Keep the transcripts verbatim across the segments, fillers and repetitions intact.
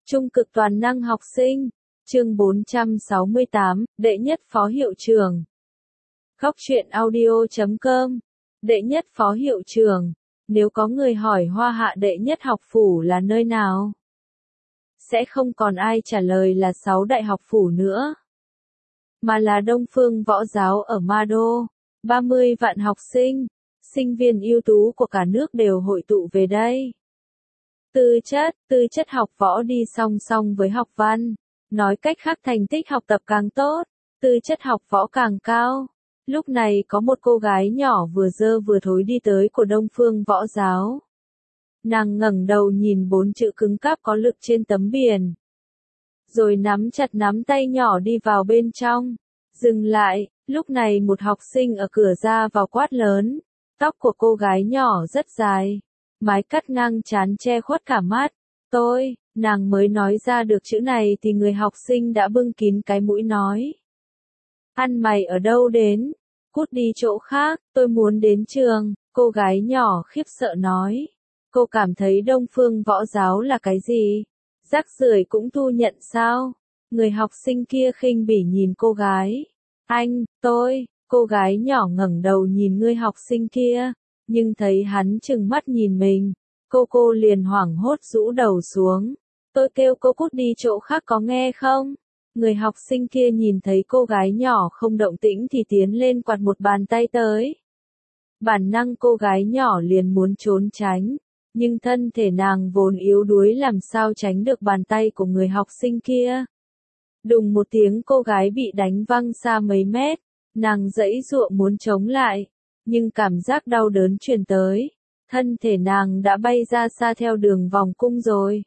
Trung cực toàn năng học sinh. Chương bốn trăm sáu mươi tám, đệ nhất phó hiệu trưởng. Góc truyện audio chấm com. Đệ nhất phó hiệu trưởng. Nếu có người hỏi Hoa Hạ đệ nhất học phủ là nơi nào, sẽ không còn ai trả lời là sáu đại học phủ nữa, mà là Đông Phương Võ Giáo ở Ma Đô. ba mươi vạn học sinh, sinh viên ưu tú của cả nước đều hội tụ về đây. Tư chất, tư chất học võ đi song song với học văn. Nói cách khác, thành tích học tập càng tốt, tư chất học võ càng cao. Lúc này có một cô gái nhỏ vừa dơ vừa thối đi tới của Đông Phương Võ Giáo. Nàng ngẩng đầu nhìn bốn chữ cứng cáp có lực trên tấm biển, rồi nắm chặt nắm tay nhỏ đi vào bên trong. Dừng lại, lúc này một học sinh ở cửa ra vào quát lớn. Tóc của cô gái nhỏ rất dài, mái cắt ngang trán che khuất cả mắt. Tôi, nàng mới nói ra được chữ này thì người học sinh đã bưng kín cái mũi nói. Ăn mày ở đâu đến? Cút đi chỗ khác, tôi muốn đến trường. Cô gái nhỏ khiếp sợ nói. Cô cảm thấy Đông Phương Võ Giáo là cái gì? Rác rưởi cũng thu nhận sao? Người học sinh kia khinh bỉ nhìn cô gái. Anh, tôi, cô gái nhỏ ngẩng đầu nhìn người học sinh kia, nhưng thấy hắn trừng mắt nhìn mình. Cô cô liền hoảng hốt rũ đầu xuống. Tôi kêu cô cút đi chỗ khác có nghe không? Người học sinh kia nhìn thấy cô gái nhỏ không động tĩnh thì tiến lên quạt một bàn tay tới. Bản năng cô gái nhỏ liền muốn trốn tránh, nhưng thân thể nàng vốn yếu đuối làm sao tránh được bàn tay của người học sinh kia. Đùng một tiếng, cô gái bị đánh văng xa mấy mét. Nàng giãy giụa muốn chống lại, nhưng cảm giác đau đớn truyền tới. Thân thể nàng đã bay ra xa theo đường vòng cung rồi.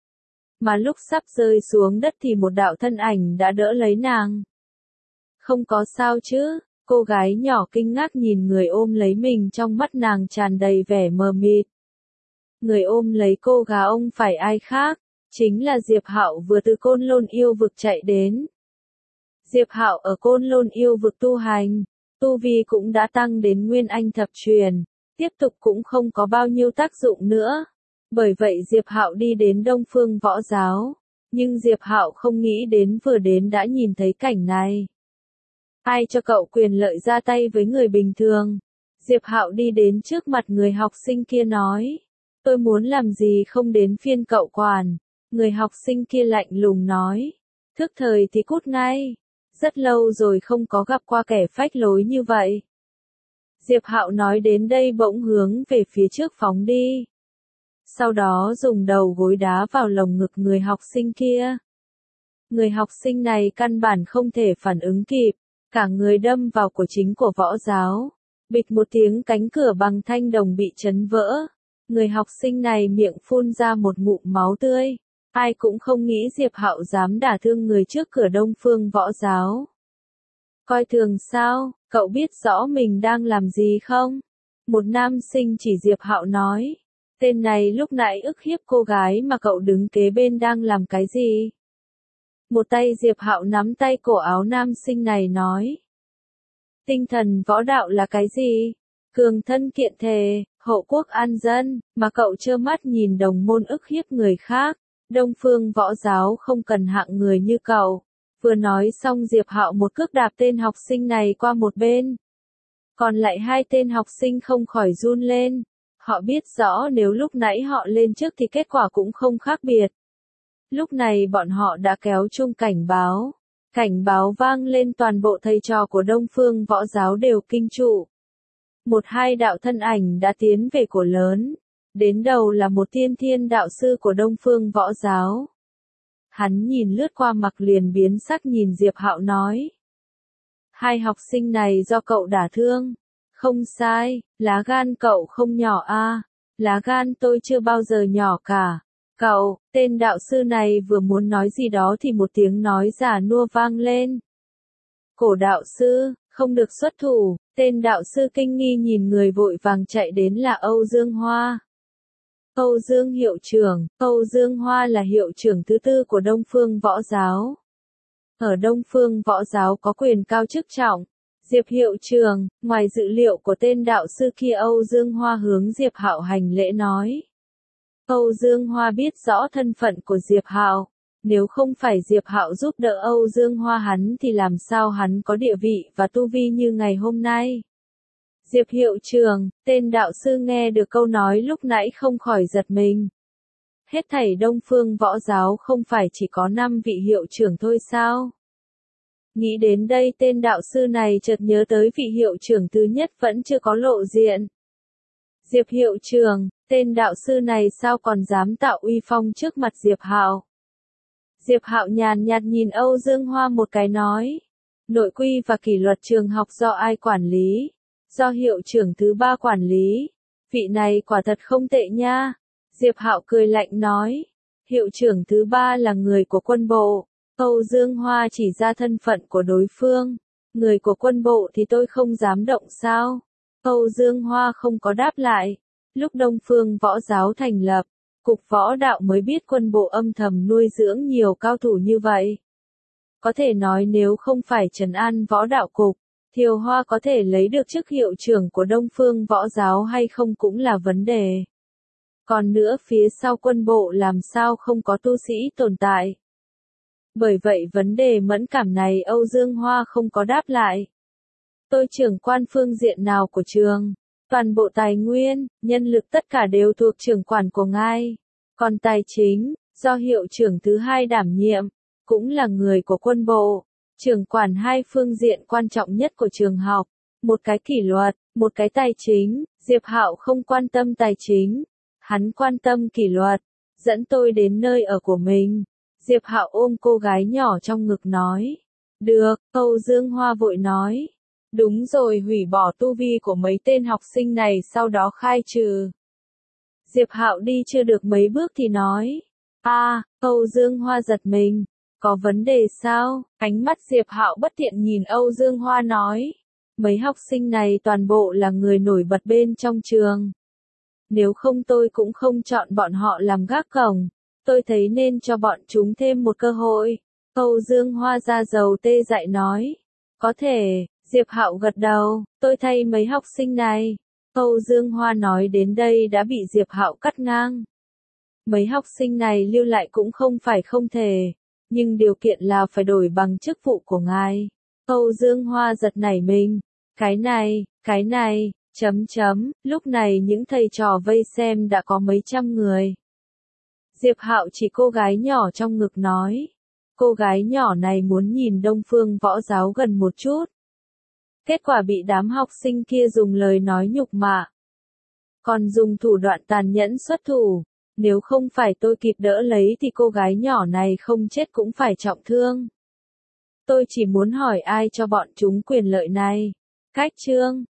Mà lúc sắp rơi xuống đất thì một đạo thân ảnh đã đỡ lấy nàng. Không có sao chứ? Cô gái nhỏ kinh ngạc nhìn người ôm lấy mình, trong mắt nàng tràn đầy vẻ mờ mịt. Người ôm lấy cô gà ông phải ai khác, chính là Diệp Hạo vừa từ Côn Lôn Yêu Vực chạy đến. Diệp Hạo ở Côn Lôn Yêu Vực tu hành, tu vi cũng đã tăng đến Nguyên Anh thập truyền, tiếp tục cũng không có bao nhiêu tác dụng nữa. Bởi vậy Diệp Hạo đi đến Đông Phương Võ Giáo, nhưng Diệp Hạo không nghĩ đến vừa đến đã nhìn thấy cảnh này. Ai cho cậu quyền lợi ra tay với người bình thường? Diệp Hạo đi đến trước mặt người học sinh kia nói. Tôi muốn làm gì không đến phiên cậu quản. Người học sinh kia lạnh lùng nói. Thức thời thì cút ngay. Rất lâu rồi không có gặp qua kẻ phách lối như vậy. Diệp Hạo nói đến đây bỗng hướng về phía trước phóng đi. Sau đó dùng đầu gối đá vào lồng ngực người học sinh kia. Người học sinh này căn bản không thể phản ứng kịp, cả người đâm vào của chính của Võ Giáo. Bịch một tiếng, cánh cửa bằng thanh đồng bị chấn vỡ. Người học sinh này miệng phun ra một ngụm máu tươi. Ai cũng không nghĩ Diệp Hạo dám đả thương người trước cửa Đông Phương Võ Giáo. Coi thường sao? Cậu biết rõ mình đang làm gì không? Một nam sinh chỉ Diệp Hạo nói. Tên này lúc nãy ức hiếp cô gái mà cậu đứng kế bên đang làm cái gì? Một tay Diệp Hạo nắm tay cổ áo nam sinh này nói. Tinh thần võ đạo là cái gì? Cường thân kiện thể, hộ quốc an dân, mà cậu trơ mắt nhìn đồng môn ức hiếp người khác. Đông Phương Võ Giáo không cần hạng người như cậu. Vừa nói xong Diệp Hạo một cước đạp tên học sinh này qua một bên. Còn lại hai tên học sinh không khỏi run lên. Họ biết rõ nếu lúc nãy họ lên trước thì kết quả cũng không khác biệt. Lúc này bọn họ đã kéo chuông cảnh báo. Cảnh báo vang lên, toàn bộ thầy trò của Đông Phương Võ Giáo đều kinh trụ. Một hai đạo thân ảnh đã tiến về cổ lớn. Đến đầu là một tiên thiên đạo sư của Đông Phương Võ Giáo. Hắn nhìn lướt qua mặc liền biến sắc nhìn Diệp Hạo nói. Hai học sinh này do cậu đả thương. Không sai, lá gan cậu không nhỏ a. À. Lá gan tôi chưa bao giờ nhỏ cả. Cậu, tên đạo sư này vừa muốn nói gì đó thì một tiếng nói già nua vang lên. Cổ đạo sư, không được xuất thủ. Tên đạo sư kinh nghi nhìn người vội vàng chạy đến là Âu Dương Hoa. Âu Dương hiệu trưởng, Âu Dương Hoa là hiệu trưởng thứ tư của Đông Phương Võ Giáo. Ở Đông Phương Võ Giáo có quyền cao chức trọng. Diệp hiệu trưởng, ngoài dự liệu của tên đạo sư kia, Âu Dương Hoa hướng Diệp Hạo hành lễ nói. Âu Dương Hoa biết rõ thân phận của Diệp Hạo, Nếu không phải Diệp Hạo giúp đỡ Âu Dương Hoa hắn thì làm sao hắn có địa vị và tu vi như ngày hôm nay. Diệp hiệu trưởng, tên đạo sư nghe được câu nói lúc nãy không khỏi giật mình. Hết thảy Đông Phương Võ Giáo không phải chỉ có năm vị hiệu trưởng thôi sao? Nghĩ đến đây tên đạo sư này chợt nhớ tới vị hiệu trưởng thứ nhất vẫn chưa có lộ diện. Diệp hiệu trưởng, tên đạo sư này sao còn dám tạo uy phong trước mặt Diệp Hạo? Diệp Hạo nhàn nhạt nhìn Âu Dương Hoa một cái nói. Nội quy và kỷ luật trường học do ai quản lý? Do hiệu trưởng thứ ba quản lý. Vị này quả thật không tệ nha. Diệp Hạo cười lạnh nói. Hiệu trưởng thứ ba là người của quân bộ. Âu Dương Hoa chỉ ra thân phận của đối phương. Người của quân bộ thì tôi không dám động sao? Âu Dương Hoa không có đáp lại. Lúc Đông Phương Võ Giáo thành lập, Cục Võ Đạo mới biết quân bộ âm thầm nuôi dưỡng nhiều cao thủ như vậy. Có thể nói nếu không phải trấn an Võ Đạo Cục, Thiều Hoa có thể lấy được chức hiệu trưởng của Đông Phương Võ Giáo hay không cũng là vấn đề. Còn nữa phía sau quân bộ làm sao không có tu sĩ tồn tại. Bởi vậy vấn đề mẫn cảm này Âu Dương Hoa không có đáp lại. Tôi trưởng quan phương diện nào của trường? Toàn bộ tài nguyên, nhân lực tất cả đều thuộc trưởng quản của ngài. Còn tài chính, do hiệu trưởng thứ hai đảm nhiệm, cũng là người của quân bộ. Trưởng quản hai phương diện quan trọng nhất của trường học. Một cái kỷ luật, một cái tài chính. Diệp Hạo không quan tâm tài chính. Hắn quan tâm kỷ luật. Dẫn tôi đến nơi ở của mình. Diệp Hạo ôm cô gái nhỏ trong ngực nói. Được, Âu Dương Hoa vội nói. Đúng rồi, hủy bỏ tu vi của mấy tên học sinh này sau đó khai trừ. Diệp Hạo đi chưa được mấy bước thì nói. A, à, Âu Dương Hoa giật mình. Có vấn đề sao? Ánh mắt Diệp Hạo bất thiện nhìn Âu Dương Hoa nói. Mấy học sinh này toàn bộ là người nổi bật bên trong trường. Nếu không tôi cũng không chọn bọn họ làm gác cổng. Tôi thấy nên cho bọn chúng thêm một cơ hội. Âu Dương Hoa ra dầu tê dại nói. Có thể, Diệp Hạo gật đầu, tôi thay mấy học sinh này. Âu Dương Hoa nói đến đây đã bị Diệp Hạo cắt ngang. Mấy học sinh này lưu lại cũng không phải không thể, nhưng điều kiện là phải đổi bằng chức vụ của ngài. Âu Dương Hoa giật nảy mình. Cái này, cái này, chấm chấm, lúc này những thầy trò vây xem đã có mấy trăm người. Diệp Hạo chỉ cô gái nhỏ trong ngực nói. Cô gái nhỏ này muốn nhìn Đông Phương Võ Giáo gần một chút. Kết quả bị đám học sinh kia dùng lời nói nhục mạ. Còn dùng thủ đoạn tàn nhẫn xuất thủ. Nếu không phải tôi kịp đỡ lấy thì cô gái nhỏ này không chết cũng phải trọng thương. Tôi chỉ muốn hỏi ai cho bọn chúng quyền lợi này. Cách chương